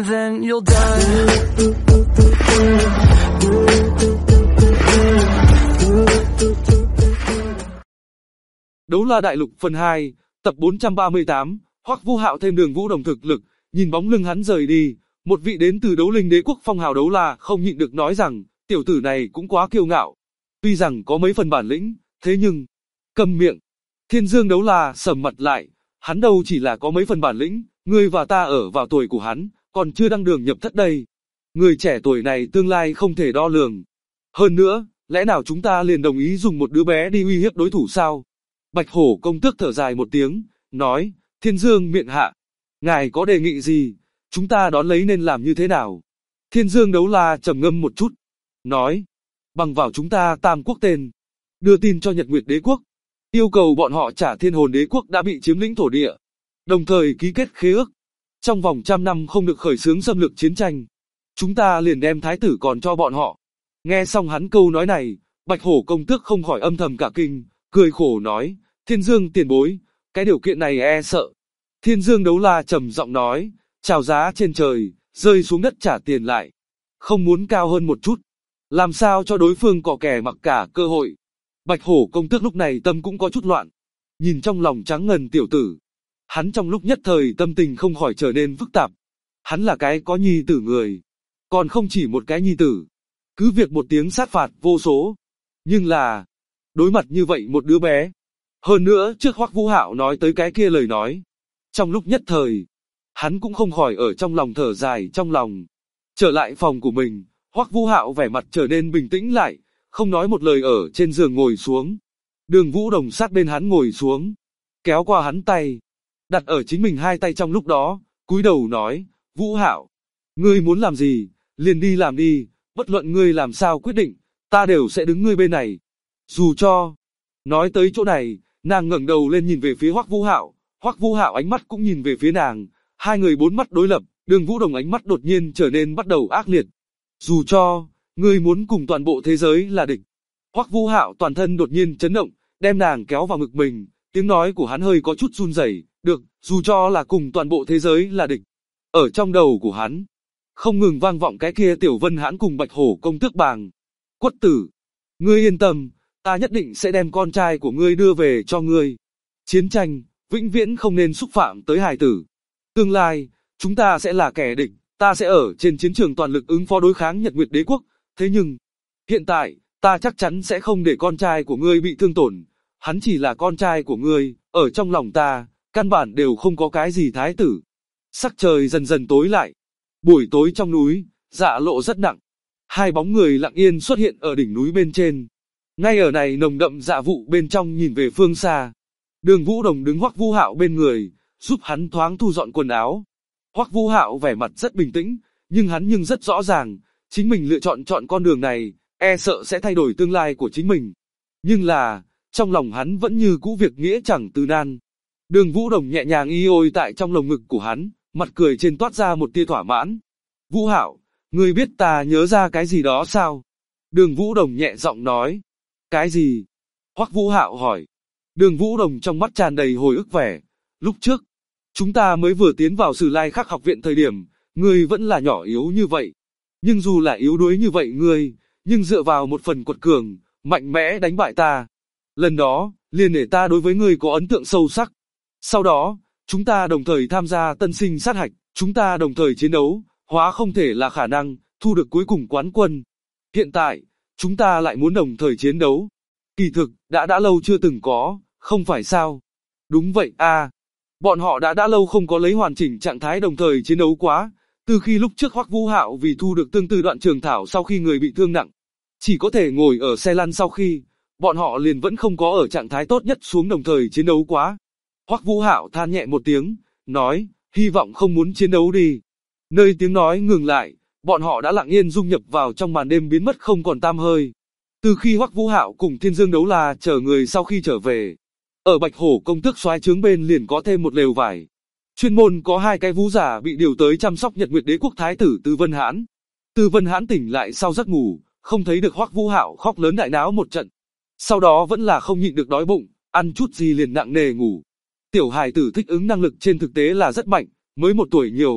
and then you'll die. Đấu La Đại Lục phần 2, tập 438, Hoắc Vũ Hạo thêm Đường Vũ Đồng thực lực, nhìn bóng lưng hắn rời đi, một vị đến từ Đấu Linh Đế quốc phong hào Đấu La không nhịn được nói rằng, tiểu tử này cũng quá kiêu ngạo. Tuy rằng có mấy phần bản lĩnh, thế nhưng, câm miệng. Thiên Dương Đấu La sầm mặt lại, hắn đâu chỉ là có mấy phần bản lĩnh, ngươi và ta ở vào tuổi của hắn, còn chưa đăng đường nhập thất đây. Người trẻ tuổi này tương lai không thể đo lường. Hơn nữa, lẽ nào chúng ta liền đồng ý dùng một đứa bé đi uy hiếp đối thủ sao? Bạch Hổ công tước thở dài một tiếng, nói, Thiên Dương miện hạ, ngài có đề nghị gì, chúng ta đón lấy nên làm như thế nào? Thiên Dương Đấu La trầm ngâm một chút, nói, bằng vào chúng ta Tam Quốc tên, đưa tin cho Nhật Nguyệt Đế quốc, yêu cầu bọn họ trả Thiên Hồn Đế quốc đã bị chiếm lĩnh thổ địa, đồng thời ký kết khế ước, trong vòng 100 năm không được khởi xướng xâm lược chiến tranh. Chúng ta liền đem thái tử còn cho bọn họ. Nghe xong hắn câu nói này, Bạch Hổ công tước không khỏi âm thầm cả kinh, cười khổ nói, Thiên Dương tiền bối, cái điều kiện này e sợ. Thiên Dương Đấu La trầm giọng nói, chào giá trên trời, rơi xuống đất trả tiền lại. Không muốn cao hơn một chút, làm sao cho đối phương có kẻ mặc cả cơ hội. Bạch Hổ công tước lúc này tâm cũng có chút loạn, nhìn trong lòng trắng ngần tiểu tử. Hắn trong lúc nhất thời tâm tình không khỏi trở nên phức tạp. Hắn là cái có nhi tử người, còn không chỉ một cái nhi tử. Cứ việc một tiếng sát phạt vô số. Nhưng là, đối mặt như vậy một đứa bé. Hơn nữa trước Hoắc Vũ Hạo nói tới cái kia lời nói. Trong lúc nhất thời, hắn cũng không khỏi ở trong lòng thở dài trong lòng. Trở lại phòng của mình, Hoắc Vũ Hạo vẻ mặt trở nên bình tĩnh lại, không nói một lời ở trên giường ngồi xuống. Đường Vũ Đồng sát bên hắn ngồi xuống, kéo qua hắn tay, đặt ở chính mình hai tay trong lúc đó, cúi đầu nói, Vũ Hạo, ngươi muốn làm gì, liền đi làm đi, bất luận ngươi làm sao quyết định, ta đều sẽ đứng ngươi bên này. Dù cho, nói tới chỗ này, nàng ngẩng đầu lên nhìn về phía Hoắc Vũ Hạo ánh mắt cũng nhìn về phía nàng, hai người bốn mắt đối lập, Đường Vũ Đồng ánh mắt đột nhiên trở nên bắt đầu ác liệt. Dù cho, ngươi muốn cùng toàn bộ thế giới là địch. Hoắc Vũ Hạo toàn thân đột nhiên chấn động, đem nàng kéo vào ngực mình, tiếng nói của hắn hơi có chút run rẩy, được, dù cho là cùng toàn bộ thế giới là địch. Ở trong đầu của hắn, không ngừng vang vọng cái kia Tiểu Vân Hãn cùng Bạch Hổ công tước bàng. Quất tử, ngươi yên tâm, ta nhất định sẽ đem con trai của ngươi đưa về cho ngươi. Chiến tranh, vĩnh viễn không nên xúc phạm tới hài tử. Tương lai, chúng ta sẽ là kẻ địch, ta sẽ ở trên chiến trường toàn lực ứng phó đối kháng Nhật Nguyệt Đế quốc. Thế nhưng, hiện tại, ta chắc chắn sẽ không để con trai của ngươi bị thương tổn. Hắn chỉ là con trai của ngươi, ở trong lòng ta, căn bản đều không có cái gì thái tử. Sắc trời dần dần tối lại. Buổi tối trong núi, dạ lộ rất nặng. Hai bóng người lặng yên xuất hiện ở đỉnh núi bên trên. Ngay ở này nồng đậm dạ vụ bên trong nhìn về phương xa. Đường Vũ Đồng đứng Hoắc Vũ Hạo bên người, giúp hắn thoáng thu dọn quần áo. Hoắc Vũ Hạo vẻ mặt rất bình tĩnh, nhưng hắn rất rõ ràng, chính mình lựa chọn con đường này, e sợ sẽ thay đổi tương lai của chính mình. Nhưng là, trong lòng hắn vẫn như cũ việc nghĩa chẳng từ nan. Đường Vũ Đồng nhẹ nhàng y ôi tại trong lồng ngực của hắn, mặt cười trên toát ra một tia thỏa mãn. Vũ Hạo, ngươi biết ta nhớ ra cái gì đó sao? Đường Vũ Đồng nhẹ giọng nói. Cái gì? Hoắc Vũ Hạo hỏi. Đường Vũ Đồng trong mắt tràn đầy hồi ức vẻ. Lúc trước, chúng ta mới vừa tiến vào Sử Lai Khắc học viện thời điểm, ngươi vẫn là nhỏ yếu như vậy. Nhưng dù là yếu đuối như vậy ngươi, nhưng dựa vào một phần quật cường, mạnh mẽ đánh bại ta. Lần đó, liền để ta đối với ngươi có ấn tượng sâu sắc. Sau đó, chúng ta đồng thời tham gia tân sinh sát hạch, chúng ta đồng thời chiến đấu, hóa không thể là khả năng, thu được cuối cùng quán quân. Hiện tại, chúng ta lại muốn đồng thời chiến đấu. Kỳ thực, đã lâu chưa từng có, không phải sao? Đúng vậy à. Bọn họ đã lâu không có lấy hoàn chỉnh trạng thái đồng thời chiến đấu quá. Từ khi lúc trước Hoắc Vũ Hạo vì thu được tương tự đoạn trường thảo sau khi người bị thương nặng, chỉ có thể ngồi ở xe lăn sau khi, bọn họ liền vẫn không có ở trạng thái tốt nhất xuống đồng thời chiến đấu quá. Hoắc Vũ Hạo than nhẹ một tiếng, nói, hy vọng không muốn chiến đấu đi. Nơi tiếng nói ngừng lại, bọn họ đã lặng yên dung nhập vào trong màn đêm biến mất không còn tăm hơi. Từ khi Hoắc Vũ Hạo cùng Thiên Dương Đấu La chờ người sau khi trở về, ở Bạch Hổ công tước soái trướng bên liền có thêm một lều vải. Chuyên môn có hai cái vũ giả bị điều tới chăm sóc Nhật Nguyệt Đế quốc thái tử Từ Vân Hãn. Từ Vân Hãn tỉnh lại sau giấc ngủ, không thấy được Hoắc Vũ Hạo khóc lớn đại náo một trận. Sau đó vẫn là không nhịn được đói bụng, ăn chút gì liền nặng nề ngủ. Tiểu hài tử thích ứng năng lực trên thực tế là rất mạnh, mới 1 tuổi nhiều,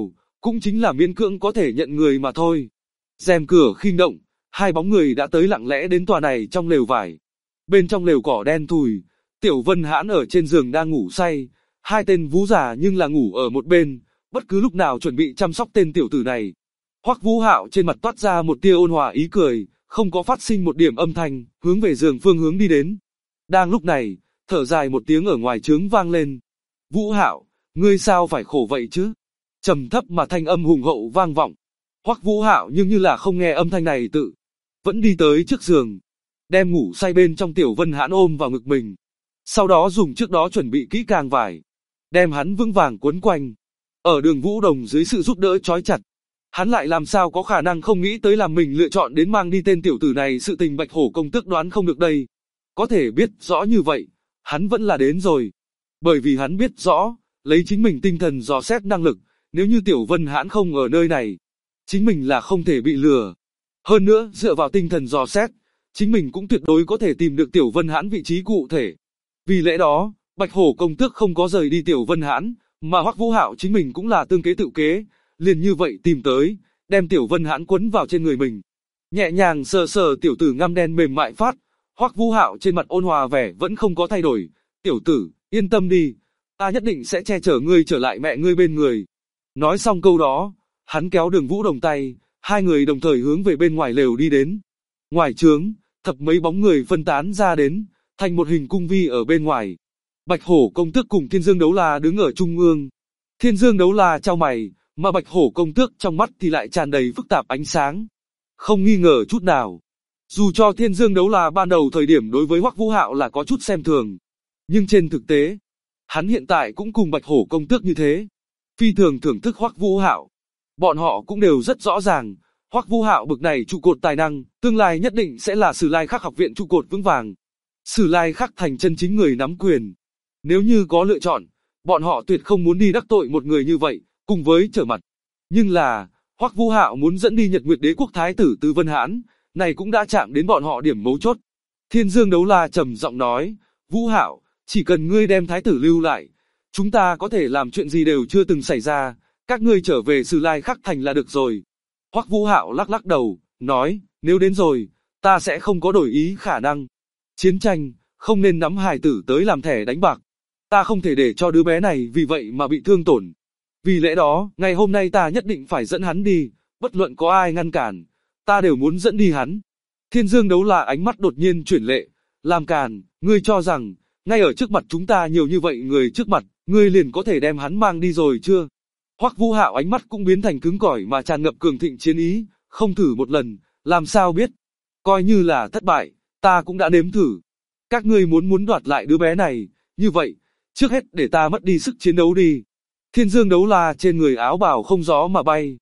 cũng chính là miễn cưỡng có thể nhận người mà thôi. Rèm cửa khinh động, hai bóng người đã tới lặng lẽ đến tòa này trong lều vải. Bên trong lều cỏ đen thùi, Tiểu Vân Hãn ở trên giường đang ngủ say, hai tên Vũ giả nhưng là ngủ ở một bên, bất cứ lúc nào chuẩn bị chăm sóc tên tiểu tử này. Hoắc Vũ Hạo trên mặt toát ra một tia ôn hòa ý cười, không có phát sinh một điểm âm thanh, hướng về giường phương hướng đi đến. Đang lúc này, thở dài một tiếng ở ngoài trướng vang lên. Vũ Hạo, ngươi sao phải khổ vậy chứ? Trầm thấp mà thanh âm hùng hậu vang vọng. Hoắc Vũ Hạo nhưng như là không nghe âm thanh này vẫn đi tới trước giường, đem ngủ say bên trong Tiểu Vân Hãn ôm vào ngực mình. Sau đó dùng trước đó chuẩn bị kỹ càng vải, đem hắn vững vàng quấn quanh. Ở Đường Vũ Đồng dưới sự giúp đỡ trói chặt, hắn lại làm sao có khả năng không nghĩ tới là mình lựa chọn đến mang đi tên tiểu tử này, sự tình Bạch Hổ công tước đoán không được đây. Có thể biết rõ như vậy, hắn vẫn là đến rồi. Bởi vì hắn biết rõ, lấy chính mình tinh thần dò xét năng lực, nếu như Tiểu Vân Hãn không ở nơi này, chính mình là không thể bị lừa. Hơn nữa, dựa vào tinh thần dò xét, chính mình cũng tuyệt đối có thể tìm được Tiểu Vân Hãn vị trí cụ thể. Vì lẽ đó, Bạch Hổ công tước không có rời đi Tiểu Vân Hãn, mà Hoắc Vũ Hạo chính mình cũng là tương kế tự kế, liền như vậy tìm tới, đem Tiểu Vân Hãn quấn vào trên người mình. Nhẹ nhàng sờ sờ tiểu tử ngăm đen mềm mại phát, Hoắc Vũ Hạo trên mặt ôn hòa vẻ vẫn không có thay đổi. Tiểu tử, yên tâm đi, ta nhất định sẽ che chở ngươi trở lại mẹ ngươi bên người. Nói xong câu đó, hắn kéo Đường Vũ Đồng tay, hai người đồng thời hướng về bên ngoài lều đi đến. Ngoài trướng, thập mấy bóng người phân tán ra đến, thành một hình cung vi ở bên ngoài. Bạch Hổ công tước cùng Thiên Dương Đấu La đứng ở trung ương. Thiên Dương Đấu La chau mày, mà Bạch Hổ công tước trong mắt thì lại tràn đầy phức tạp ánh sáng. Không nghi ngờ chút nào. Dù cho Thiên Dương Đấu La ban đầu thời điểm đối với Hoắc Vũ Hạo là có chút xem thường, nhưng trên thực tế, hắn hiện tại cũng cùng Bạch Hổ công tước như thế, phi thường thưởng thức Hoắc Vũ Hạo. Bọn họ cũng đều rất rõ ràng, Hoắc Vũ Hạo bực này trụ cột tài năng, tương lai nhất định sẽ là Sử Lai Khắc học viện trụ cột vững vàng. Sử Lai Khắc thành chân chính người nắm quyền. Nếu như có lựa chọn, bọn họ tuyệt không muốn đi đắc tội một người như vậy, cùng với trở mặt. Nhưng là, Hoắc Vũ Hạo muốn dẫn đi Nhật Nguyệt Đế quốc thái tử Từ Vân Hãn, này cũng đã chạm đến bọn họ điểm mấu chốt. Thiên Dương Đấu La trầm giọng nói, Vũ Hạo, chỉ cần ngươi đem thái tử lưu lại, chúng ta có thể làm chuyện gì đều chưa từng xảy ra, các ngươi trở về Sử Lai Khắc thành là được rồi. Hoắc Vũ Hạo lắc lắc đầu, nói, nếu đến rồi, ta sẽ không có đổi ý khả năng. Chiến tranh, không nên nắm hài tử tới làm thẻ đánh bạc. Ta không thể để cho đứa bé này vì vậy mà bị thương tổn. Vì lẽ đó, ngày hôm nay ta nhất định phải dẫn hắn đi, bất luận có ai ngăn cản, ta đều muốn dẫn đi hắn. Thiên Dương Đấu La ánh mắt đột nhiên chuyển lệ, làm càn, ngươi cho rằng, ngay ở trước mặt chúng ta nhiều như vậy người trước mặt, ngươi liền có thể đem hắn mang đi rồi chưa? Hoắc Vũ Hạo ánh mắt cũng biến thành cứng cỏi mà tràn ngập cường thịnh chiến ý, không thử một lần, làm sao biết? Coi như là thất bại, ta cũng đã nếm thử. Các ngươi muốn đoạt lại đứa bé này, như vậy, trước hết để ta mất đi sức chiến đấu đi. Thiên Dương Đấu La trên người áo bào không gió mà bay.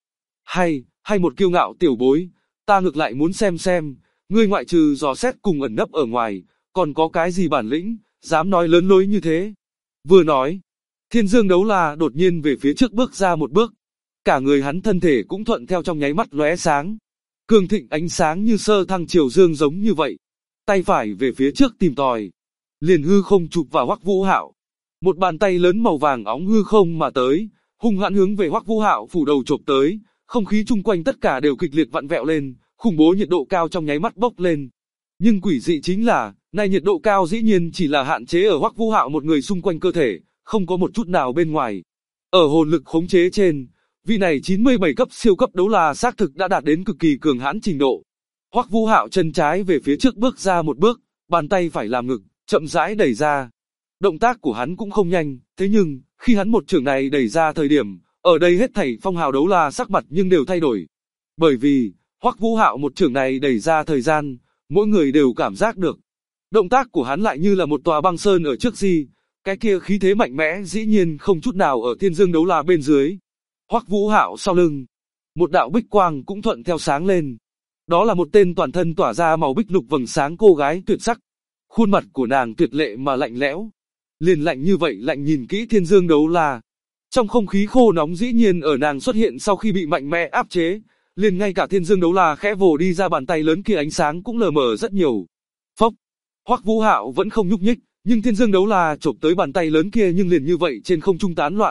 Hay một kiêu ngạo tiểu bối, ta ngược lại muốn xem, ngươi ngoại trừ dò xét cùng ẩn nấp ở ngoài, còn có cái gì bản lĩnh, dám nói lớn lối như thế. Vừa nói, Thiên Dương Đấu La đột nhiên về phía trước bước ra một bước. Cả người hắn thân thể cũng thuận theo trong nháy mắt lóe sáng. Cường thịnh ánh sáng như sơ thăng chiều dương giống như vậy. Tay phải về phía trước tìm tòi. Liền hư không chụp vào Hoắc Vũ Hạo. Một bàn tay lớn màu vàng óng hư không mà tới, hung hãn hướng về Hoắc Vũ Hạo phủ đầu chộp tới. Không khí chung quanh tất cả đều kịch liệt vặn vẹo lên, khủng bố nhiệt độ cao trong nháy mắt bốc lên. Nhưng quỷ dị chính là, này nhiệt độ cao dĩ nhiên chỉ là hạn chế ở Hoắc Vũ Hạo một người xung quanh cơ thể, không có một chút nào bên ngoài. Ở hồn lực khống chế trên, vị này 97 cấp siêu cấp đấu la xác thực đã đạt đến cực kỳ cường hãn trình độ. Hoắc Vũ Hạo chân trái về phía trước bước ra một bước, bàn tay phải làm ngực, chậm rãi đẩy ra. Động tác của hắn cũng không nhanh, thế nhưng, khi hắn một chưởng này đẩy ra thời điểm, ở đây hết thảy phong hào đấu la sắc mặt nhưng đều thay đổi. Bởi vì, Hoắc Vũ Hạo một chưởng này đẩy ra thời gian, mỗi người đều cảm giác được. Động tác của hắn lại như là một tòa băng sơn ở trước gì, cái kia khí thế mạnh mẽ dĩ nhiên không chút nào ở Thiên Dương Đấu La bên dưới. Hoắc Vũ Hạo sau lưng, một đạo bích quang cũng thuận theo sáng lên. Đó là một tên toàn thân tỏa ra màu bích lục vầng sáng cô gái tuyệt sắc. Khuôn mặt của nàng tuyệt lệ mà lạnh lẽo. Liền lạnh như vậy lạnh nhìn kỹ Thiên Dương Đấu La. Trong không khí khô nóng dĩ nhiên ở nàng xuất hiện sau khi bị mạnh mẽ áp chế, liền ngay cả Thiên Dương Đấu La khẽ vồ đi ra bàn tay lớn kia ánh sáng cũng lờ mờ rất nhiều. Phốc, Hoắc Vũ Hạo vẫn không nhúc nhích, nhưng Thiên Dương Đấu La chộp tới bàn tay lớn kia nhưng liền như vậy trên không trung tán loạn.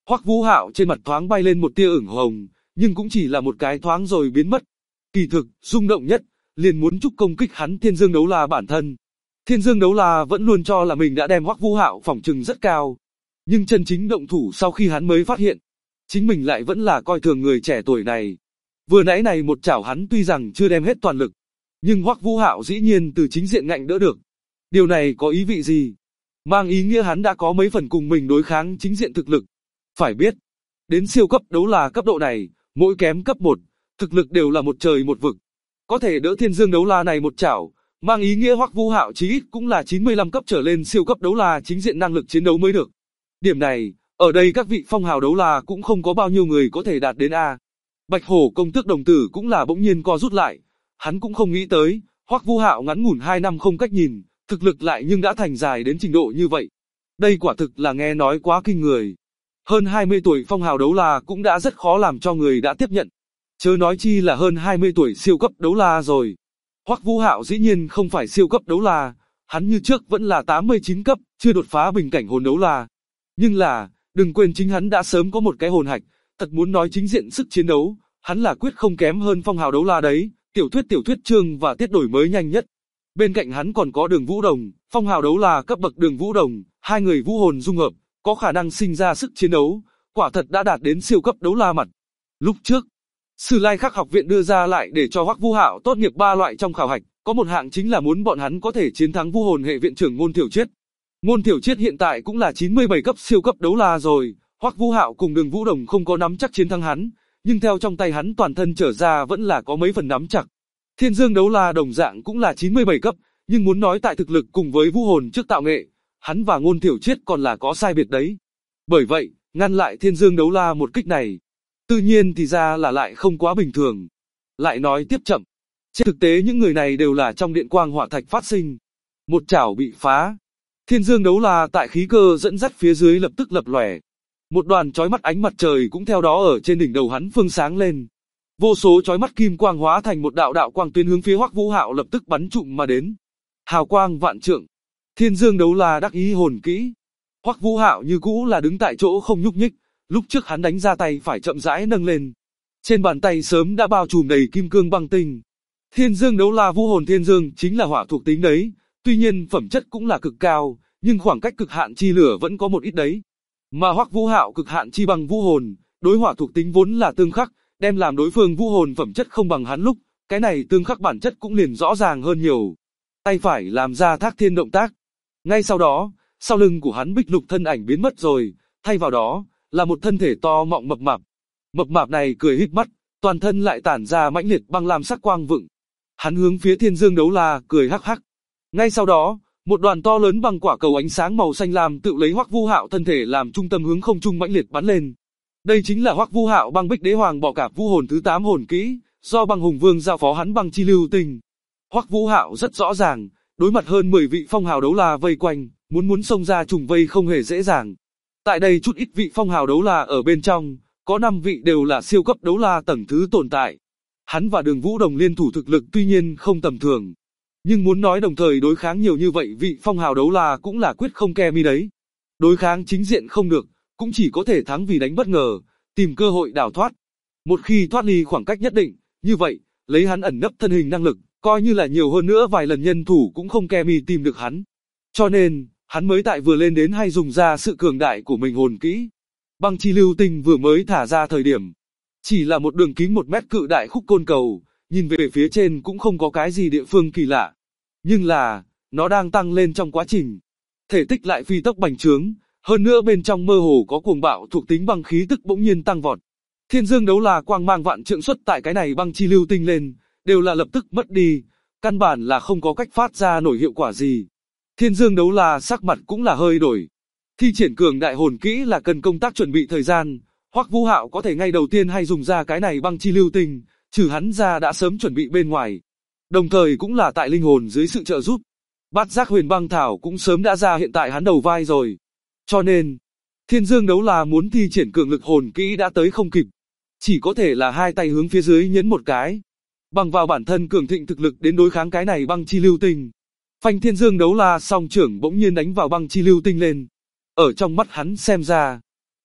Hoắc Vũ Hạo trên mặt thoáng bay lên một tia ửng hồng, nhưng cũng chỉ là một cái thoáng rồi biến mất. Kỳ thực, rung động nhất, liền muốn chúc công kích hắn Thiên Dương Đấu La bản thân. Thiên Dương Đấu La vẫn luôn cho là mình đã đem Hoắc Vũ Hạo phỏng chừng rất cao, nhưng chân chính động thủ sau khi hắn mới phát hiện, chính mình lại vẫn là coi thường người trẻ tuổi này. Vừa nãy này một chảo hắn tuy rằng chưa đem hết toàn lực, nhưng Hoắc Vũ Hạo dĩ nhiên từ chính diện ngạnh đỡ được. Điều này có ý vị gì? Mang ý nghĩa hắn đã có mấy phần cùng mình đối kháng chính diện thực lực. Phải biết, đến siêu cấp đấu la cấp độ này, mỗi kém cấp 1, thực lực đều là một trời một vực. Có thể đỡ Thiên Dương Đấu La này một chảo, mang ý nghĩa Hoắc Vũ Hạo chí ít cũng là 95 cấp trở lên siêu cấp đấu la chính diện năng lực chiến đấu mới được. Điểm này, ở đây các vị phong hào đấu la cũng không có bao nhiêu người có thể đạt đến a. Bạch Hổ công tước đồng tử cũng là bỗng nhiên co rút lại, hắn cũng không nghĩ tới, Hoắc Vũ Hạo ngắn ngủn 2 năm không cách nhìn, thực lực lại nhưng đã thành dài đến trình độ như vậy. Đây quả thực là nghe nói quá kinh người. Hơn 20 tuổi phong hào đấu la cũng đã rất khó làm cho người đã tiếp nhận. Chớ nói chi là hơn 20 tuổi siêu cấp đấu la rồi. Hoắc Vũ Hạo dĩ nhiên không phải siêu cấp đấu la, hắn như trước vẫn là 89 cấp, chưa đột phá bình cảnh hồn đấu la. Nhưng là, đừng quên chính hắn đã sớm có một cái hồn hạch, thật muốn nói chính diện sức chiến đấu, hắn là quyết không kém hơn phong hào đấu la đấy, tiểu thuyết chương và tiết đổi mới nhanh nhất. Bên cạnh hắn còn có Đường Vũ Đồng, phong hào đấu la cấp bậc Đường Vũ Đồng, hai người vũ hồn dung hợp, có khả năng sinh ra sức chiến đấu, quả thật đã đạt đến siêu cấp đấu la mặt. Lúc trước, Sử Lai Khắc học viện đưa ra lại để cho Hoắc Vũ Hạo tốt nghiệp 3 loại trong khảo hạch, có một hạng chính là muốn bọn hắn có thể chiến thắng vũ hồn hệ viện trưởng Ngôn Thiểu Triết. Ngôn Thiểu Triết hiện tại cũng là 97 cấp siêu cấp đấu la rồi, Hoắc Vũ Hạo cùng Đường Vũ Đồng không có nắm chắc chiến thắng hắn, nhưng theo trong tay hắn toàn thân trở ra vẫn là có mấy phần nắm chắc. Thiên Dương Đấu La đồng dạng cũng là 97 cấp, nhưng muốn nói tại thực lực cùng với vũ hồn trước tạo nghệ, hắn và Ngôn Thiểu Triết còn là có sai biệt đấy. Bởi vậy, ngăn lại Thiên Dương Đấu La một kích này, tự nhiên thì ra là lại không quá bình thường. Lại nói tiếp chậm, trên thực tế những người này đều là trong điện quang hỏa thạch phát sinh. Một chảo bị phá, Thiên Dương Đấu La tại khí cơ dẫn dắt phía dưới lập tức lập lòe. Một đoàn chói mắt ánh mặt trời cũng theo đó ở trên đỉnh đầu hắn phương sáng lên. Vô số chói mắt kim quang hóa thành một đạo đạo quang tuyến hướng phía Hoắc Vũ Hạo lập tức bắn trụm mà đến. Hào quang vạn trượng. Thiên Dương Đấu La đắc ý hồn kỹ. Hoắc Vũ Hạo như cũ là đứng tại chỗ không nhúc nhích, lúc trước hắn đánh ra tay phải chậm rãi nâng lên. Trên bàn tay sớm đã bao trùm đầy kim cương băng tinh. Thiên Dương Đấu La vũ hồn Thiên Dương chính là hỏa thuộc tính đấy, tuy nhiên phẩm chất cũng là cực cao, nhưng khoảng cách cực hạn chi lửa vẫn có một ít đấy. Mà Hoắc Vũ Hạo cực hạn chi bằng vũ hồn, đối hỏa thuộc tính vốn là tương khắc, đem làm đối phương vũ hồn phẩm chất không bằng hắn lúc, cái này tương khắc bản chất cũng liền rõ ràng hơn nhiều. Tay phải làm ra thác thiên động tác. Ngay sau đó, sau lưng của hắn bích lục thân ảnh biến mất rồi, thay vào đó là một thân thể to mọng mập mạp. Mập mạp này cười híp mắt, toàn thân lại tản ra mãnh liệt băng lam sắc quang vựng. Hắn hướng phía Thiên Dương Đấu La cười hắc hắc. Ngay sau đó, một đoàn to lớn bằng quả cầu ánh sáng màu xanh lam tự lấy Hoắc Vũ Hạo thân thể làm trung tâm hướng không trung mãnh liệt bắn lên. Đây chính là Hoắc Vũ Hạo Băng Bích Đế Hoàng Bọ Cạp vũ hồn thứ 8 hồn kỹ, do Băng Hùng Vương giao phó hắn băng chi lưu tinh. Hoắc Vũ Hạo rất rõ ràng, đối mặt hơn 10 vị phong hào đấu la vây quanh, muốn xông ra trùng vây không hề dễ dàng. Tại đây chút ít vị phong hào đấu la ở bên trong, có 5 vị đều là siêu cấp đấu la tầng thứ tồn tại. Hắn và Đường Vũ Đồng liên thủ thực lực tuy nhiên không tầm thường, nhưng muốn nói đồng thời đối kháng nhiều như vậy vị phong hào đấu la cũng là quyết không ke mi đấy. Đối kháng chính diện không được, cũng chỉ có thể thắng vì đánh bất ngờ, tìm cơ hội đào thoát. Một khi thoát ly khoảng cách nhất định, như vậy, lấy hắn ẩn nấp thân hình năng lực, coi như là nhiều hơn nữa vài lần nhân thủ cũng không ke mi tìm được hắn. Cho nên, hắn mới tại vừa lên đến hay dùng ra sự cường đại của mình hồn kỹ. Băng chi lưu tinh vừa mới thả ra thời điểm, chỉ là một đường kính 1 mét cự đại khúc côn cầu, nhìn về phía trên cũng không có cái gì địa phương kỳ lạ. Nhưng là, nó đang tăng lên trong quá trình. Thể tích lại phi tốc bành trướng, hơn nữa bên trong mơ hồ có cuồng bạo thuộc tính băng khí tức bỗng nhiên tăng vọt. Thiên Dương Đấu La quang mang vạn trượng xuất tại cái này băng chi lưu tinh lên, đều là lập tức mất đi, căn bản là không có cách phát ra nổi hiệu quả gì. Thiên Dương Đấu La sắc mặt cũng là hơi đổi. Thi triển cường đại hồn kỹ là cần công tác chuẩn bị thời gian, Hoắc Vũ Hạo có thể ngay đầu tiên hay dùng ra cái này băng chi lưu tinh, trừ hắn ra đã sớm chuẩn bị bên ngoài. Đồng thời cũng là tại linh hồn dưới sự trợ giúp. Bát Giác Huyền Băng Thảo cũng sớm đã ra hiện tại hắn đầu vai rồi. Cho nên, Thiên Dương Đấu La muốn thi triển cường lực hồn kỹ đã tới không kịp. Chỉ có thể là hai tay hướng phía dưới nhấn một cái. Bằng vào bản thân cường thịnh thực lực đến đối kháng cái này băng chi lưu tinh. Phanh Thiên Dương Đấu La song trưởng bỗng nhiên đánh vào băng chi lưu tinh lên. Ở trong mắt hắn xem ra,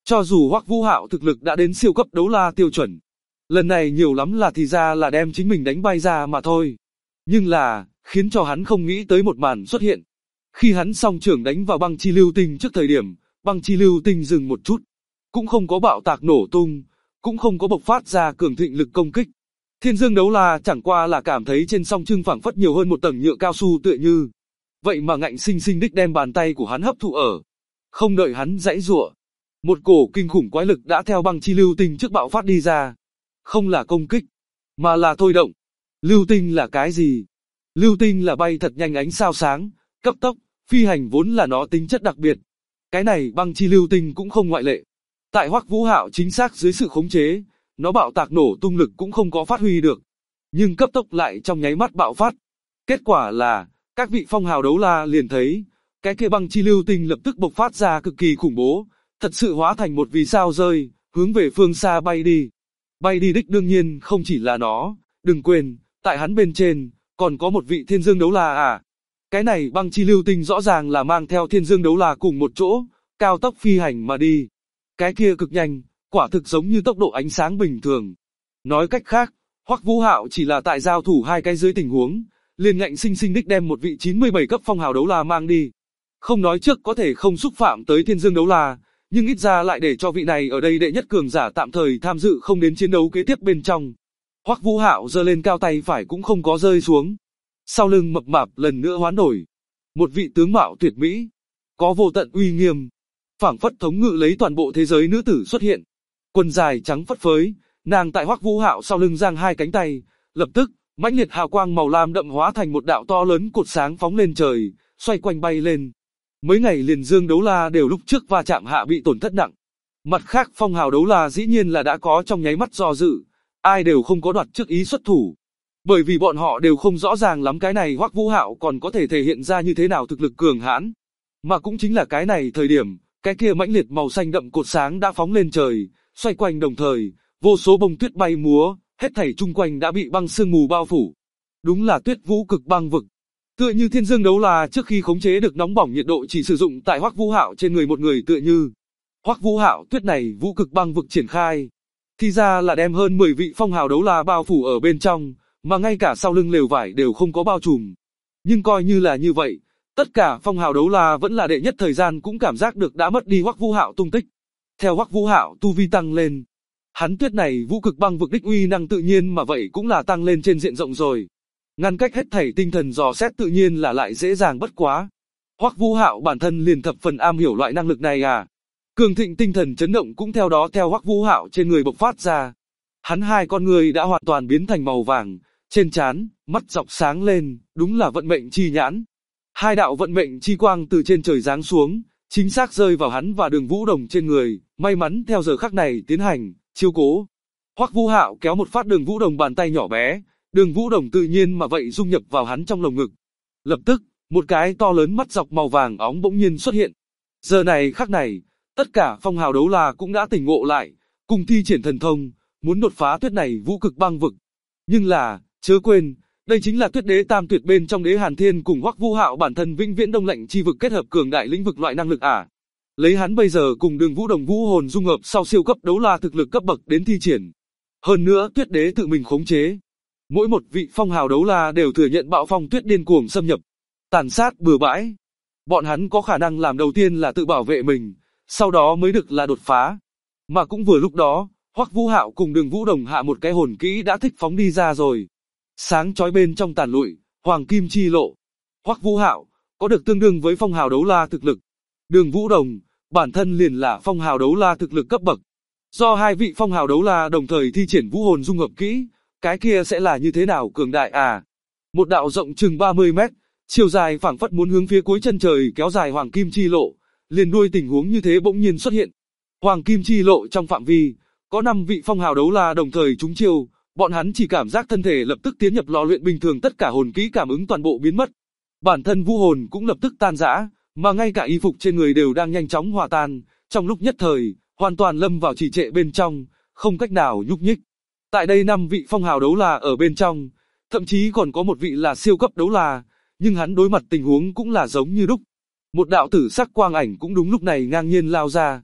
Cho dù Hoắc Vũ Hạo thực lực đã đến siêu cấp đấu la tiêu chuẩn, lần này nhiều lắm là thì ra là đem chính mình đánh bay ra mà thôi. Nhưng là, khiến cho hắn không nghĩ tới một màn xuất hiện. Khi hắn song trưởng đánh vào băng chi lưu tinh trước thời điểm, băng chi lưu tinh dừng một chút, cũng không có bạo tạc nổ tung, cũng không có bộc phát ra cường thịnh lực công kích. Thiên Dương đấu la chẳng qua là cảm thấy trên song trưng phảng phất nhiều hơn một tầng nhựa cao su tựa như. Vậy mà ngạnh sinh sinh đích đem bàn tay của hắn hấp thụ ở. Không đợi hắn giãy giụa, một cổ kinh khủng quái lực đã theo băng chi lưu tinh trước bạo phát đi ra. Không là công kích, mà là thôi động. Lưu tinh là cái gì? Lưu tinh là bay thật nhanh ánh sao sáng, cấp tốc, phi hành vốn là nó tính chất đặc biệt. Cái này băng chi lưu tinh cũng không ngoại lệ. Tại Hoắc Vũ Hạo chính xác dưới sự khống chế, nó bạo tạc nổ tung lực cũng không có phát huy được. Nhưng cấp tốc lại trong nháy mắt bạo phát. Kết quả là, các vị phong hào đấu la liền thấy, cái kia băng chi lưu tinh lập tức bộc phát ra cực kỳ khủng bố, thật sự hóa thành một vì sao rơi, hướng về phương xa bay đi. Bay đi đích đương nhiên không chỉ là nó, đừng quên, tại hắn bên trên, còn có một vị thiên dương đấu la à. Cái này băng chi lưu tinh rõ ràng là mang theo thiên dương đấu la cùng một chỗ, cao tốc phi hành mà đi. Cái kia cực nhanh, quả thực giống như tốc độ ánh sáng bình thường. Nói cách khác, Hoắc Vũ Hạo chỉ là tại giao thủ hai cái dưới tình huống, liền ngạnh sinh sinh đích đem một vị 97 cấp phong hào đấu la mang đi. Không nói trước có thể không xúc phạm tới thiên dương đấu la, nhưng ít ra lại để cho vị này ở đây đệ nhất cường giả tạm thời tham dự không đến chiến đấu kế tiếp bên trong. Hoắc Vũ Hạo giơ lên cao tay phải cũng không có rơi xuống. Sau lưng mập mạp lần nữa hoán đổi. Một vị tướng mạo tuyệt mỹ, có vô tận uy nghiêm, phảng phất thống ngự lấy toàn bộ thế giới nữ tử xuất hiện. Quần dài trắng phất phới, nàng tại Hoắc Vũ Hạo sau lưng giang hai cánh tay, lập tức, mãnh liệt hào quang màu lam đậm hóa thành một đạo to lớn cột sáng phóng lên trời, xoay quanh bay lên. Mấy ngày liền dương đấu la đều lúc trước va chạm hạ bị tổn thất nặng. Mặt khác phong hào đấu la dĩ nhiên là đã có trong nháy mắt do dự, ai đều không có đoạt trước ý xuất thủ. Bởi vì bọn họ đều không rõ ràng lắm cái này Hoắc Vũ Hạo còn có thể thể hiện ra như thế nào thực lực cường hãn. Mà cũng chính là cái này thời điểm, cái kia mãnh liệt màu xanh đậm cột sáng đã phóng lên trời, xoay quanh đồng thời, vô số bông tuyết bay múa, hết thảy chung quanh đã bị băng sương mù bao phủ. Đúng là tuyết vũ cực băng vực. Tựa như thiên dương đấu la trước khi khống chế được nóng bỏng nhiệt độ chỉ sử dụng tại Hoắc Vũ Hạo trên người một người tựa như. Hoắc Vũ Hạo tuyết này vũ cực băng vực triển khai. Thì ra là đem hơn 10 vị phong hào đấu la bao phủ ở bên trong, mà ngay cả sau lưng lều vải đều không có bao trùm. Nhưng coi như là như vậy, tất cả phong hào đấu la vẫn là đệ nhất thời gian cũng cảm giác được đã mất đi Hoắc Vũ Hạo tung tích. Theo Hoắc Vũ Hạo tu vi tăng lên, hắn tuyết này vũ cực băng vực đích uy năng tự nhiên mà vậy cũng là tăng lên trên diện rộng rồi. Ngăn cách hết thảy tinh thần dò xét tự nhiên là lại dễ dàng bất quá. Hoắc Vũ Hạo bản thân liền thập phần am hiểu loại năng lực này à. Cường thịnh tinh thần chấn động cũng theo đó theo Hoắc Vũ Hạo trên người bộc phát ra. Hắn hai con người đã hoàn toàn biến thành màu vàng, trên trán, mắt dọc sáng lên, đúng là vận mệnh chi nhãn. Hai đạo vận mệnh chi quang từ trên trời giáng xuống, chính xác rơi vào hắn và Đường Vũ Đồng trên người, may mắn theo giờ khắc này tiến hành chiếu cố. Hoắc Vũ Hạo kéo một phát Đường Vũ Đồng bàn tay nhỏ bé, Đường Vũ Đồng tự nhiên mà vậy dung nhập vào hắn trong lồng ngực. Lập tức, một cái to lớn mắt dọc màu vàng óng bỗng nhiên xuất hiện. Giờ này khắc này, tất cả phong hào đấu la cũng đã tỉnh ngộ lại, cùng thi triển thần thông, muốn đột phá tuyết này vũ cực băng vực. Nhưng là, chớ quên, đây chính là tuyết đế tam tuyệt bên trong đế Hàn Thiên cùng Hoắc Vũ Hạo bản thân vĩnh viễn đông lạnh chi vực kết hợp cường đại lĩnh vực loại năng lực à. Lấy hắn bây giờ cùng Đường Vũ Đồng vũ hồn dung hợp sau siêu cấp đấu la thực lực cấp bậc đến thi triển. Hơn nữa tuyết đế tự mình khống chế. Mỗi một vị phong hào đấu la đều thừa nhận bạo phong tuyết điên cuồng xâm nhập, tàn sát bừa bãi. Bọn hắn có khả năng làm đầu tiên là tự bảo vệ mình, sau đó mới được là đột phá. Mà cũng vừa lúc đó, Hoắc Vũ Hạo cùng Đường Vũ Đồng hạ một cái hồn kỹ đã thích phóng đi ra rồi. Sáng chói bên trong tàn lụi, hoàng kim chi lộ. Hoắc Vũ Hạo có được tương đương với phong hào đấu la thực lực. Đường Vũ Đồng bản thân liền là phong hào đấu la thực lực cấp bậc. Do hai vị phong hào đấu la đồng thời thi triển vũ hồn dung hợp kỹ, cái kia sẽ là như thế nào cường đại à? Một đạo rộng chừng 30 mét, chiều dài phảng phất muốn hướng phía cuối chân trời kéo dài hoàng kim chi lộ, liền đuôi tình huống như thế bỗng nhiên xuất hiện. Hoàng kim chi lộ trong phạm vi, có 5 vị phong hào đấu la đồng thời trúng chiêu, bọn hắn chỉ cảm giác thân thể lập tức tiến nhập lò luyện bình thường, tất cả hồn kỹ cảm ứng toàn bộ biến mất. Bản thân vũ hồn cũng lập tức tan rã, mà ngay cả y phục trên người đều đang nhanh chóng hòa tan, trong lúc nhất thời, hoàn toàn lâm vào trì trệ bên trong, không cách nào nhúc nhích. Tại đây 5 vị phong hào đấu la ở bên trong, thậm chí còn có một vị là siêu cấp đấu la, nhưng hắn đối mặt tình huống cũng là giống như đúc. Một đạo tử sắc quang ảnh cũng đúng lúc này ngang nhiên lao ra.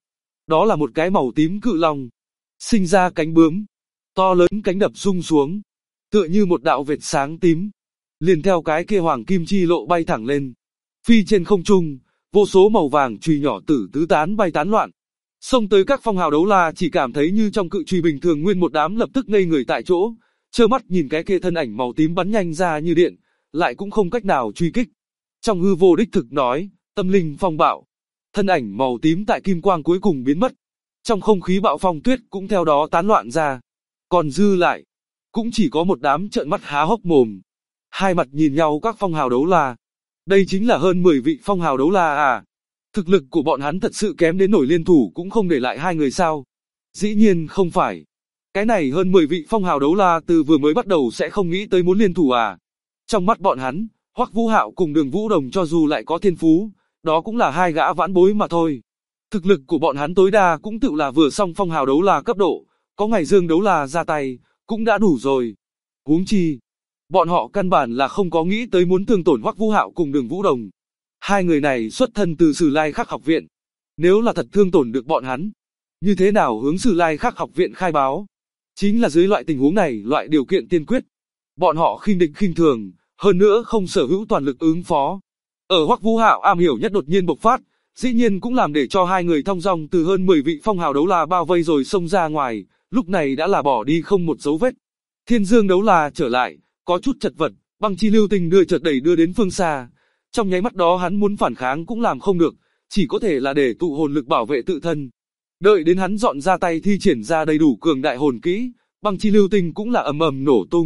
Đó là một cái màu tím cự long, sinh ra cánh bướm, to lớn cánh đập rung xuống, tựa như một đạo vệt sáng tím. Liền theo cái kia hoàng kim chi lộ bay thẳng lên, phi trên không trung, vô số màu vàng chùy nhỏ tử tứ tán bay tán loạn. Xông tới các phong hào đấu la chỉ cảm thấy như trong cự chùy bình thường, nguyên một đám lập tức ngây người tại chỗ, trơ mắt nhìn cái kia thân ảnh màu tím bắn nhanh ra như điện, lại cũng không cách nào truy kích. Trong hư vô đích thực nói, tâm linh phong bạo, thân ảnh màu tím tại kim quang cuối cùng biến mất. Trong không khí bạo phong tuyết cũng theo đó tán loạn ra. Còn dư lại, cũng chỉ có một đám trợn mắt há hốc mồm. Hai mặt nhìn nhau các phong hào đấu la. Đây chính là hơn 10 vị phong hào đấu la à. Thực lực của bọn hắn thật sự kém đến nổi liên thủ cũng không để lại hai người sao. Dĩ nhiên không phải. Cái này hơn 10 vị phong hào đấu la từ vừa mới bắt đầu sẽ không nghĩ tới muốn liên thủ à. Trong mắt bọn hắn, Hoắc Vũ Hạo cùng Đường Vũ Đồng cho dù lại có thiên phú, đó cũng là hai gã vãn bối mà thôi. Thực lực của bọn hắn tối đa cũng tự là vừa xong phong hào đấu la cấp độ, có ngày dương đấu la ra tay, cũng đã đủ rồi. Huống chi, bọn họ căn bản là không có nghĩ tới muốn thương tổn Hoắc Vũ Hạo cùng Đường Vũ Đồng. Hai người này xuất thân từ Sử Lai Khắc học viện. Nếu là thật thương tổn được bọn hắn, như thế nào hướng Sử Lai Khắc học viện khai báo? Chính là dưới loại tình huống này, loại điều kiện tiên quyết. Bọn họ khinh địch khinh thường, hơn nữa không sở hữu toàn lực ứng phó. Ở Hoắc Vũ Hạo am hiểu nhất đột nhiên bộc phát, dĩ nhiên cũng làm để cho hai người thong dong từ hơn 10 vị phong hào đấu la bao vây rồi xông ra ngoài, lúc này đã là bỏ đi không một dấu vết. Thiên Dương đấu la trở lại, có chút chật vật, băng chi lưu tình đưa chợt đẩy đưa đến phương xa. Trong nháy mắt đó hắn muốn phản kháng cũng làm không được, chỉ có thể là để tụ hồn lực bảo vệ tự thân. Đợi đến hắn dọn ra tay thi triển ra đầy đủ cường đại hồn kỹ, băng chi lưu tinh cũng là ầm ầm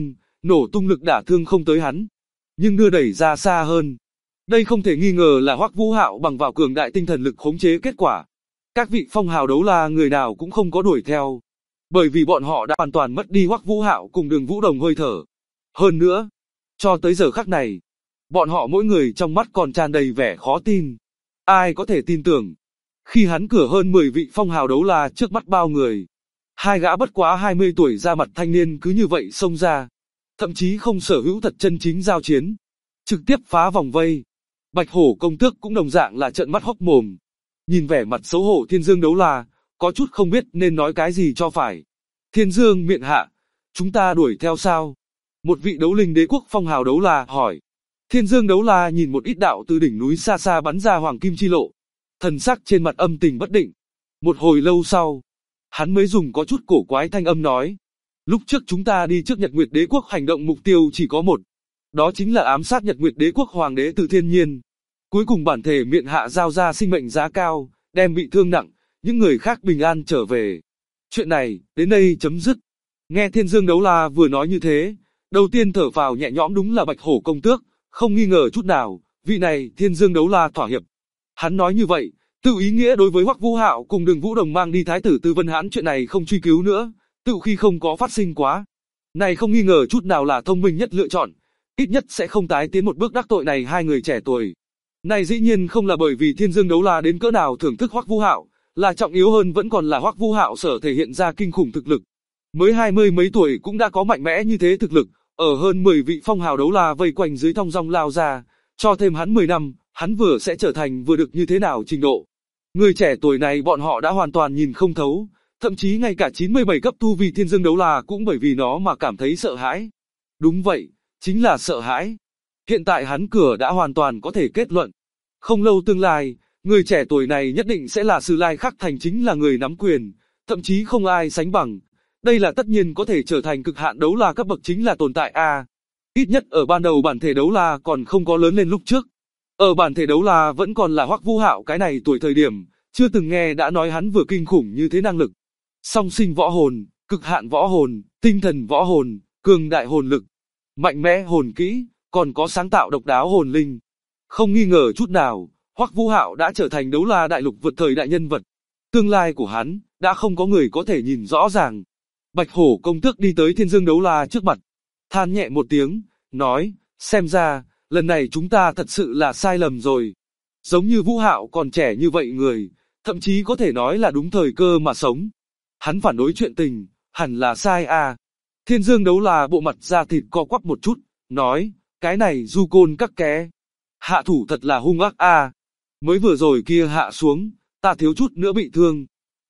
nổ tung lực đả thương không tới hắn, nhưng đưa đẩy ra xa hơn. Đây không thể nghi ngờ là Hoắc Vũ Hạo bằng vào cường đại tinh thần lực khống chế kết quả. Các vị phong hào đấu la người nào cũng không có đuổi theo, bởi vì bọn họ đã hoàn toàn mất đi Hoắc Vũ Hạo cùng Đường Vũ Đồng hơi thở. Hơn nữa, cho tới giờ khắc này, bọn họ mỗi người trong mắt còn tràn đầy vẻ khó tin. Ai có thể tin tưởng, khi hắn cửa hơn 10 vị phong hào đấu la trước mắt bao người, hai gã bất quá 20 tuổi ra mặt thanh niên cứ như vậy xông ra, thậm chí không sở hữu thật chân chính giao chiến, trực tiếp phá vòng vây. Bạch Hổ công tước cũng đồng dạng là trợn mắt hốc mồm, nhìn vẻ mặt xấu hổ Thiên Dương đấu la, có chút không biết nên nói cái gì cho phải. Thiên Dương miện hạ, chúng ta đuổi theo sao? Một vị đấu linh đế quốc phong hào đấu la hỏi. Thiên Dương đấu la nhìn một ít đạo từ đỉnh núi xa xa bắn ra hoàng kim chi lộ, thần sắc trên mặt âm tình bất định. Một hồi lâu sau, hắn mới dùng có chút cổ quái thanh âm nói: lúc trước chúng ta đi trước Nhật Nguyệt đế quốc hành động mục tiêu chỉ có một, đó chính là ám sát Nhật Nguyệt đế quốc hoàng đế Từ Thiên Nhiên. Cuối cùng bản thể miện hạ giao ra sinh mệnh giá cao, đem bị thương nặng, những người khác bình an trở về. Chuyện này, đến đây chấm dứt. Nghe Thiên Dương đấu la vừa nói như thế, đầu tiên thở phào nhẹ nhõm đúng là Bạch Hổ công tước, không nghi ngờ chút nào, vị này Thiên Dương đấu la thỏa hiệp. Hắn nói như vậy, tự ý nghĩa đối với Hoắc Vũ Hạo cùng Đường Vũ Đồng mang đi thái tử Tư Vân Hãn chuyện này không truy cứu nữa, tự khi không có phát sinh quá. Này không nghi ngờ chút nào là thông minh nhất lựa chọn, ít nhất sẽ không tái tiến một bước đắc tội này hai người trẻ tuổi. Này dĩ nhiên không là bởi vì Thiên Dương đấu la đến cỡ nào thưởng thức Hoắc Vũ Hạo, là trọng yếu hơn vẫn còn là Hoắc Vũ Hạo sở thể hiện ra kinh khủng thực lực. Mới 20 mấy tuổi cũng đã có mạnh mẽ như thế thực lực, ở hơn 10 vị phong hào đấu la vây quanh dưới thong dong lao ra, cho thêm hắn 10 năm, hắn vừa sẽ trở thành vừa được như thế nào trình độ. Người trẻ tuổi này bọn họ đã hoàn toàn nhìn không thấu, thậm chí ngay cả 97 cấp tu vi Thiên Dương đấu la cũng bởi vì nó mà cảm thấy sợ hãi. Đúng vậy, chính là sợ hãi. Hiện tại hắn cửa đã hoàn toàn có thể kết luận. Không lâu tương lai, người trẻ tuổi này nhất định sẽ là Sử Lai Khắc thành chính là người nắm quyền, thậm chí không ai sánh bằng. Đây là tất nhiên có thể trở thành cực hạn đấu la cấp bậc chính là tồn tại A. Ít nhất ở ban đầu bản thể đấu la còn không có lớn lên lúc trước. Ở bản thể đấu la vẫn còn là Hoắc Vũ Hạo cái này tuổi thời điểm, chưa từng nghe đã nói hắn vừa kinh khủng như thế năng lực. Song sinh võ hồn, cực hạn võ hồn, tinh thần võ hồn, cường đại hồn lực, mạnh mẽ hồn kỹ, còn có sáng tạo độc đáo hồn linh. Không nghi ngờ chút nào, Hoắc Vũ Hạo đã trở thành đấu la đại lục vượt thời đại nhân vật. Tương lai của hắn, đã không có người có thể nhìn rõ ràng. Bạch Hổ công tước đi tới Thiên Dương đấu la trước mặt, than nhẹ một tiếng, nói, xem ra, lần này chúng ta thật sự là sai lầm rồi. Giống như Vũ Hạo còn trẻ như vậy người, thậm chí có thể nói là đúng thời cơ mà sống. Hắn phản đối chuyện tình, hẳn là sai à. Thiên Dương đấu la bộ mặt da thịt co quắp một chút, nói, cái này du côn các ké. Hạ thủ thật là hung ác à. Mới vừa rồi kia hạ xuống, ta thiếu chút nữa bị thương.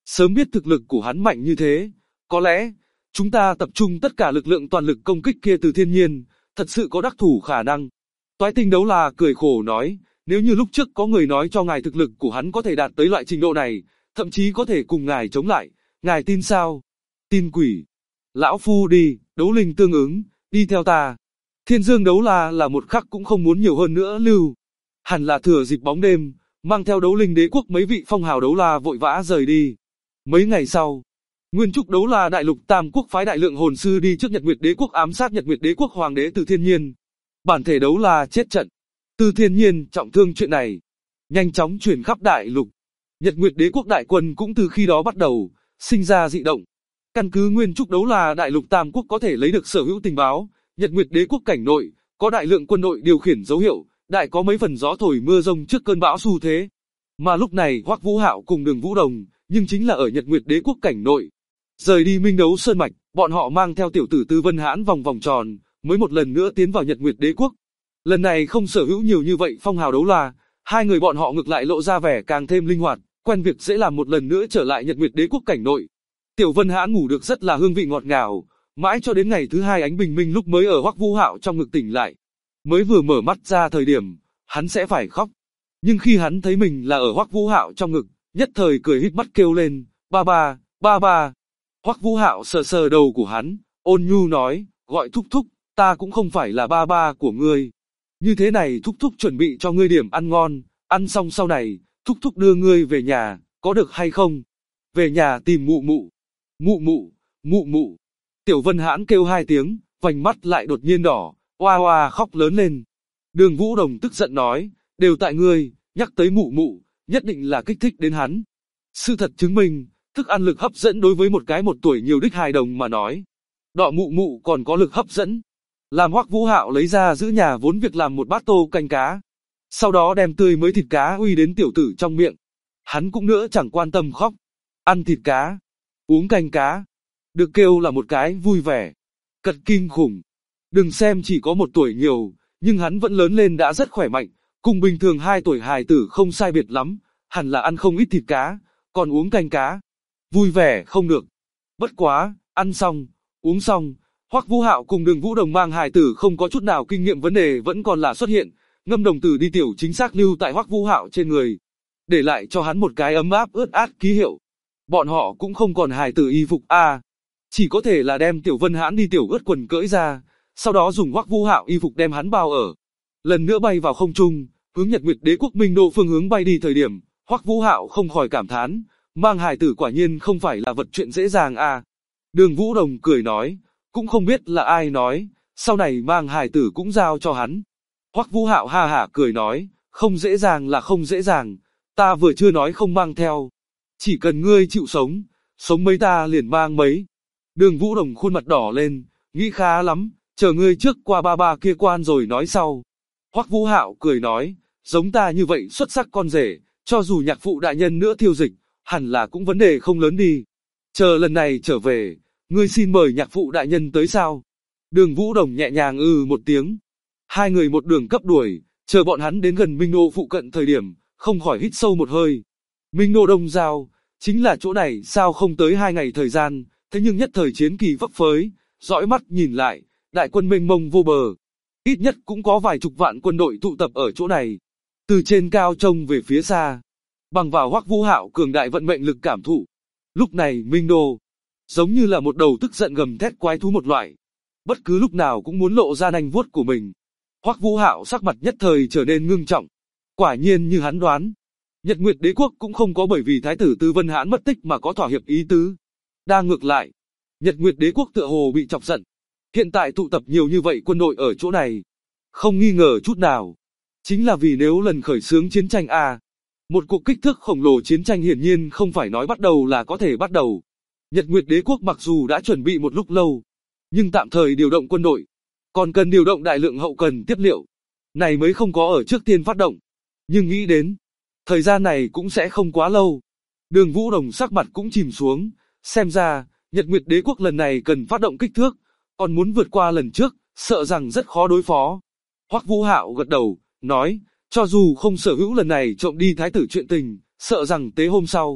Sớm biết thực lực của hắn mạnh như thế, có lẽ, chúng ta tập trung tất cả lực lượng toàn lực công kích kia Từ Thiên Nhiên, thật sự có đắc thủ khả năng. Toái Tinh Đấu La cười khổ nói, nếu như lúc trước có người nói cho ngài thực lực của hắn có thể đạt tới loại trình độ này, thậm chí có thể cùng ngài chống lại, ngài tin sao? Tin quỷ. Lão Phu đi, đấu linh tương ứng, đi theo ta. Thiên Dương Đấu La là một khắc cũng không muốn nhiều hơn nữa lưu. Hẳn là thừa dịp bóng đêm, mang theo đấu linh đế quốc mấy vị phong hào đấu la vội vã rời đi. Mấy ngày sau, Nguyên Trúc Đấu La đại lục Tam Quốc phái đại lượng hồn sư đi trước Nhật Nguyệt Đế quốc ám sát Nhật Nguyệt Đế quốc hoàng đế Từ Thiên Nhiên. Bản thể Đấu La chết trận, Từ Thiên Nhiên trọng thương, chuyện này nhanh chóng truyền khắp đại lục. Nhật Nguyệt Đế quốc đại quân cũng từ khi đó bắt đầu sinh ra dị động. Căn cứ Nguyên Trúc Đấu La đại lục Tam Quốc có thể lấy được sở hữu tình báo, Nhật Nguyệt Đế quốc cảnh nội có đại lượng quân đội điều khiển dấu hiệu, đại có mấy phần gió thổi mưa rông trước cơn bão xu thế. Mà lúc này Hoắc Vũ Hạo cùng Đường Vũ Đồng, nhưng chính là ở Nhật Nguyệt Đế quốc cảnh nội. Rời đi Minh Đấu Sơn mạch, bọn họ mang theo tiểu tử Tư Vân Hãn vòng vòng tròn, mới một lần nữa tiến vào Nhật Nguyệt Đế quốc. Lần này không sở hữu nhiều như vậy phong hào đấu la, hai người bọn họ ngược lại lộ ra vẻ càng thêm linh hoạt, quen việc dễ làm, một lần nữa trở lại Nhật Nguyệt Đế quốc cảnh nội. Tiểu Vân Hãn ngủ được rất là hương vị ngọt ngào, mãi cho đến ngày thứ hai ánh bình minh lúc mới ở Hoắc Vũ Hạo trong ngực tỉnh lại. Mới vừa mở mắt ra thời điểm, hắn sẽ phải khóc. Nhưng khi hắn thấy mình là ở Hoắc Vũ Hạo trong ngực, nhất thời cười híp mắt kêu lên, ba ba, ba ba. Hoắc Vũ Hạo sờ sờ đầu của hắn, ôn nhu nói, gọi thúc thúc, ta cũng không phải là ba ba của ngươi. Như thế này thúc thúc chuẩn bị cho ngươi điểm ăn ngon, ăn xong sau này, thúc thúc đưa ngươi về nhà, có được hay không? Về nhà tìm mụ mụ. Mụ mụ, mụ mụ. Tiểu Vân Hãn kêu hai tiếng, vành mắt lại đột nhiên đỏ, oa oa khóc lớn lên. Đường Vũ Đồng tức giận nói, đều tại ngươi, nhắc tới mụ mụ, nhất định là kích thích đến hắn. Sự thật chứng minh, thức ăn lực hấp dẫn đối với một cái 1 tuổi nhiều đích hài đồng mà nói. Đọ mụ mụ còn có lực hấp dẫn. Làm Hoắc Vũ Hạo lấy ra giữ nhà vốn việc làm một bát tô canh cá. Sau đó đem tươi mới thịt cá uy đến tiểu tử trong miệng. Hắn cũng nữa chẳng quan tâm khóc. Ăn thịt cá, uống canh cá, được kêu là một cái vui vẻ. Cật kinh khủng. Đừng xem chỉ có 1 tuổi nhiều, nhưng hắn vẫn lớn lên đã rất khỏe mạnh, cùng bình thường 2 tuổi hài tử không sai biệt lắm, hẳn là ăn không ít thịt cá, còn uống canh cá. Vui vẻ không được. Bất quá, ăn xong, uống xong, Hoắc Vũ Hạo cùng Đường Vũ Đồng mang hài tử không có chút nào kinh nghiệm vấn đề vẫn còn là xuất hiện, ngâm đồng tử đi tiểu chính xác lưu tại Hoắc Vũ Hạo trên người, để lại cho hắn một cái ấm áp ướt át ký hiệu. Bọn họ cũng không còn hài tử y phục chỉ có thể là đem Tiểu Vân Hãn đi tiểu ướt quần cởi ra, sau đó dùng Hoắc Vũ Hạo y phục đem hắn bao ở. Lần nữa bay vào không trung, hướng Nhật Nguyệt Đế quốc Minh Đô phương hướng bay đi thời điểm, Hoắc Vũ Hạo không khỏi cảm thán, mang hài tử quả nhiên không phải là vật chuyện dễ dàng Đường Vũ Đồng cười nói, cũng không biết là ai nói, sau này mang hài tử cũng giao cho hắn. Hoắc Vũ Hạo ha hả cười nói, không dễ dàng là không dễ dàng, ta vừa chưa nói không mang theo. Chỉ cần ngươi chịu sống, sống mấy ta liền mang mấy. Đường Vũ Đồng khuôn mặt đỏ lên, nghĩ khá lắm, chờ ngươi trước qua ba ba kia quan rồi nói sau. Hoắc Vũ Hạo cười nói, giống ta như vậy xuất sắc con rể, cho dù nhạc phụ đại nhân nữa thiêu dịch, hẳn là cũng vấn đề không lớn đi. Chờ lần này trở về, ngươi xin mời nhạc phụ đại nhân tới sao? Đường Vũ Đồng nhẹ nhàng một tiếng. Hai người một đường cấp đuổi, chờ bọn hắn đến gần Minh Đô phụ cận thời điểm, không khỏi hít sâu một hơi. Minh Đô Đông Giao, chính là chỗ này sao không tới 2 ngày thời gian, thế nhưng nhất thời chiến kỳ phấp phới, dõi mắt nhìn lại, đại quân mênh mông vô bờ. Ít nhất cũng có vài chục vạn quân đội tụ tập ở chỗ này. Từ trên cao trông về phía xa, bằng vào Hoắc Vũ Hạo cường đại vận mệnh lực cảm thụ. Lúc này Minh Đô, giống như là một đầu tức giận gầm thét quái thú một loại. Bất cứ lúc nào cũng muốn lộ ra nanh vuốt của mình. Hoắc Vũ Hạo sắc mặt nhất thời trở nên ngưng trọng. Quả nhiên như hắn đoán, Nhật Nguyệt Đế quốc cũng không có bởi vì thái tử Tư Vân Hãn mất tích mà có thỏa hiệp ý tứ. Đang ngược lại, Nhật Nguyệt Đế quốc tựa hồ bị chọc giận. Hiện tại tụ tập nhiều như vậy quân đội ở chỗ này, không nghi ngờ chút nào, chính là vì nếu lần khởi xướng chiến tranh một cuộc kích thước khổng lồ chiến tranh hiển nhiên không phải nói bắt đầu là có thể bắt đầu. Nhật Nguyệt Đế quốc mặc dù đã chuẩn bị một lúc lâu, nhưng tạm thời điều động quân đội, còn cần điều động đại lượng hậu cần tiếp liệu, này mới không có ở trước tiên phát động. Nhưng nghĩ đến, thời gian này cũng sẽ không quá lâu. Đường Vũ Đồng sắc mặt cũng chìm xuống, xem ra, Nhật Nguyệt Đế quốc lần này cần phát động kích thước, còn muốn vượt qua lần trước, sợ rằng rất khó đối phó. Hoắc Vũ Hạo gật đầu, nói, cho dù không sở hữu lần này trộm đi thái tử chuyện tình, sợ rằng tế hôm sau,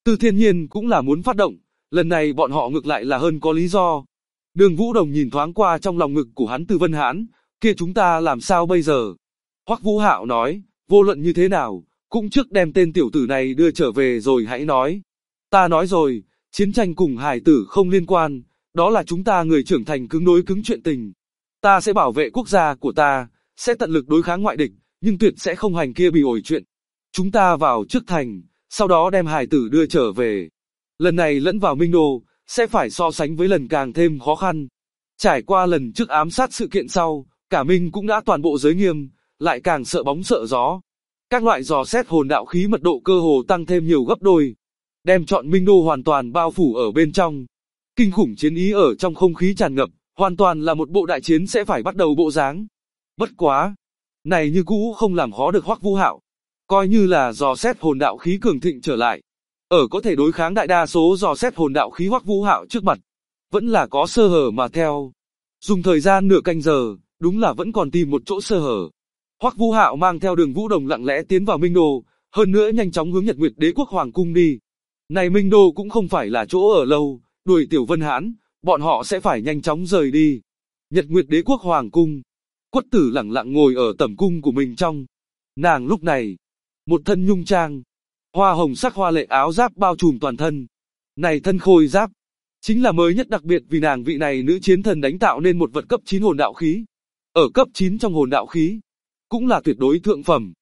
Từ Thiên Nhiên cũng là muốn phát động, lần này bọn họ ngược lại là hơn có lý do. Đường Vũ Đồng nhìn thoáng qua trong lòng ngực của hắn Từ Vân Hãn, kia chúng ta làm sao bây giờ? Hoắc Vũ Hạo nói, vô luận như thế nào, cũng trước đem tên tiểu tử này đưa trở về rồi hãy nói. Ta nói rồi, chiến tranh cùng hải tử không liên quan, đó là chúng ta người trưởng thành cứng đối cứng chuyện tình. Ta sẽ bảo vệ quốc gia của ta, sẽ tận lực đối kháng ngoại địch, nhưng tuyệt sẽ không hành kia bị ổi chuyện. Chúng ta vào trước thành, sau đó đem hải tử đưa trở về. Lần này lẫn vào Minh Đô, sẽ phải so sánh với lần càng thêm khó khăn. Trải qua lần trước ám sát sự kiện sau, cả Minh cũng đã toàn bộ giới nghiêm, lại càng sợ bóng sợ gió. Các loại dò xét hồn đạo khí mật độ cơ hồ tăng thêm nhiều gấp đôi, đem trọn Minh Đô hoàn toàn bao phủ ở bên trong. Kinh khủng chiến ý ở trong không khí tràn ngập, hoàn toàn là một bộ đại chiến sẽ phải bắt đầu bộ dáng. Bất quá, này như cũ không làm khó được Hoắc Vũ Hạo, coi như là dò xét hồn đạo khí cường thịnh trở lại, ở có thể đối kháng đại đa số dò xét hồn đạo khí Hoắc Vũ Hạo trước mặt, vẫn là có sơ hở mà theo. Dùng thời gian nửa canh giờ, đúng là vẫn còn tìm một chỗ sơ hở. Hoắc Vũ Hạo mang theo Đường Vũ Đồng lặng lẽ tiến vào Minh Đô, hơn nữa nhanh chóng hướng Nhật Nguyệt Đế quốc hoàng cung đi. Này Minh Đô cũng không phải là chỗ ở lâu, đuổi Tiểu Vân Hãn, bọn họ sẽ phải nhanh chóng rời đi. Nhật Nguyệt Đế quốc hoàng cung, Quất Tử lặng lặng ngồi ở tẩm cung của mình trong. Nàng lúc này, một thân nhung trang, hoa hồng sắc hoa lệ áo giáp bao trùm toàn thân. Này thân khôi giáp, chính là mới nhất đặc biệt vì nàng vị này nữ chiến thần đánh tạo nên một vật cấp 9 hồn đạo khí. Ở cấp 9 trong hồn đạo khí, cũng là tuyệt đối thượng phẩm.